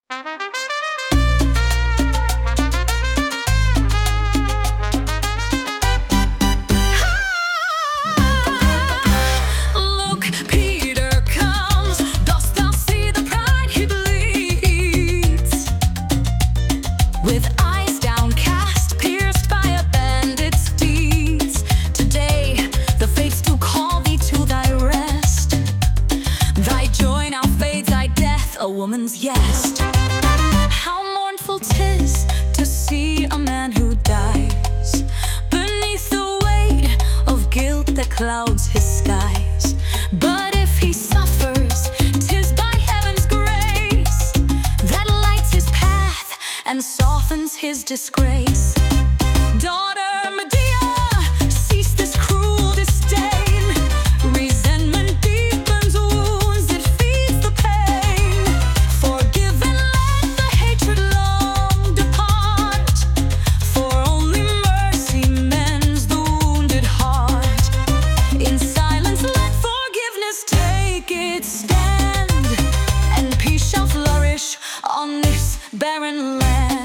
Look, Peter comes. Dost thou see the pride he bleeds? With eyes downcast, pierced by a bandit's deeds. Today, the fates do call thee to thy rest. Thy joy now fades, thy death a woman's jest. How mournful 'tis to see a man who dies beneath the weight of guilt that clouds his skies. But if he suffers, 'tis by heaven's grace that lights his path and softens his disgrace. Daughter Medea, cease this cruel disdain. Resentment deepens wounds, it feeds the pain. Forgive and let the hatred long depart, for only mercy mends the wounded heart. In silence let forgiveness take its stand, and peace shall flourish on this barren land.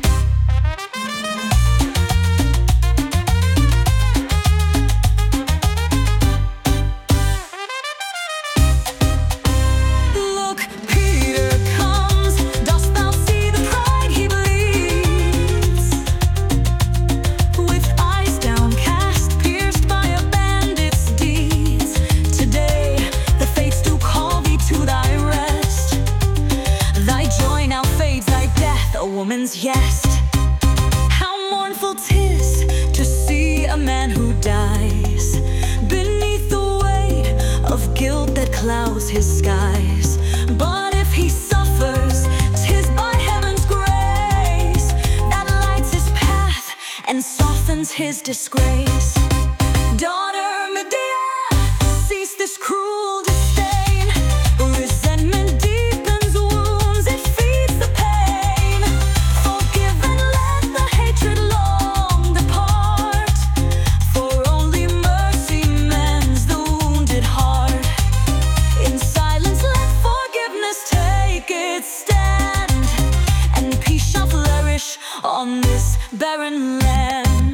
Look, Peter comes. Dost thou see the pride he bleeds? With eyes downcast, pierced by a bandit's deeds. Today, the fates do call thee to thy rest. Thy joy now fades, thy death a woman's jest. How mournful 'tis to see a man who dies beneath the weight of guilt that clouds his skies. But if he suffers, 'tis by heaven's grace that lights his path and softens his disgrace. Daughter Medea, cease this cruel disdain. Resentment deepens wounds, it feeds the pain. Forgive and let the hatred long depart, for only mercy mends the wounded heart. In silence let forgiveness take its stand, and peace shall flourish on this barren land.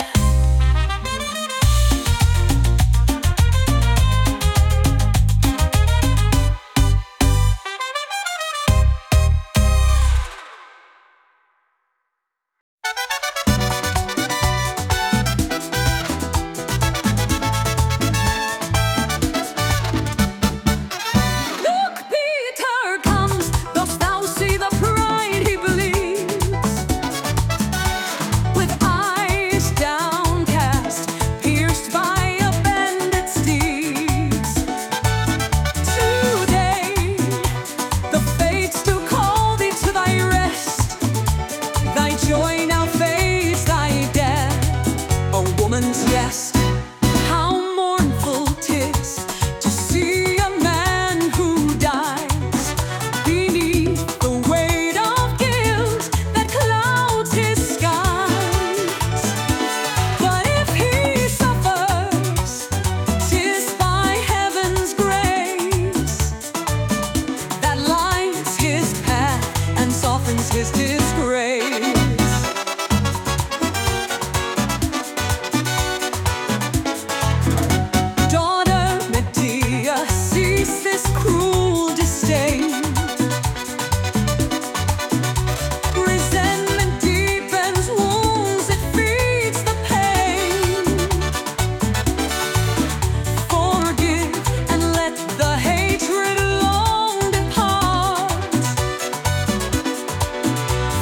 Look, Peter comes. Dost thou see the pride he bleeds? With eyes downcast, pierced by a bandit's deeds. Today, the fates do call thee to thy rest. Thy joy now fades, thy death a woman's jest. How mournful 'tis to see a man who dies beneath the weight of guilt that clouds his skies. But if he suffers, 'tis by heaven's grace that lights his path and softens his disgrace. Daughter Medea, cease this cruel disdain. Resentment deepens wounds, it feeds the pain. Forgive and let the hatred long depart,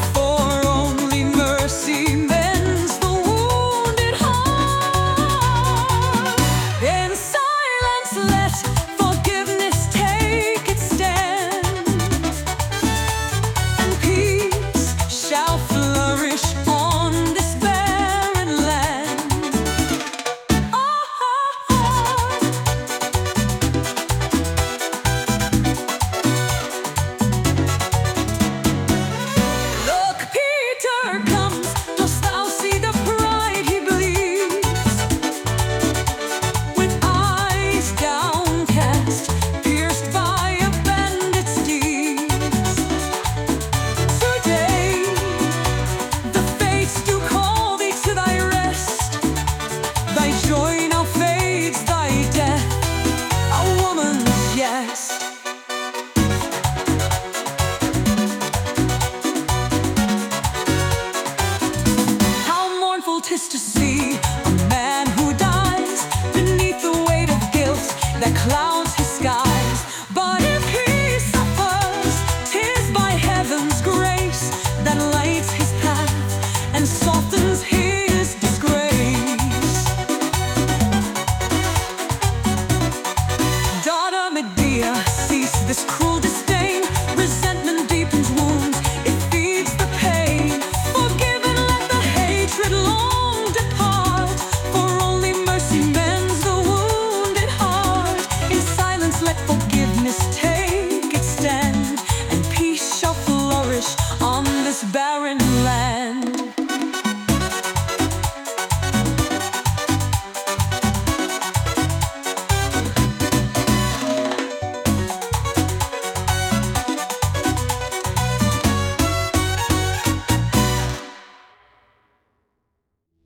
this barren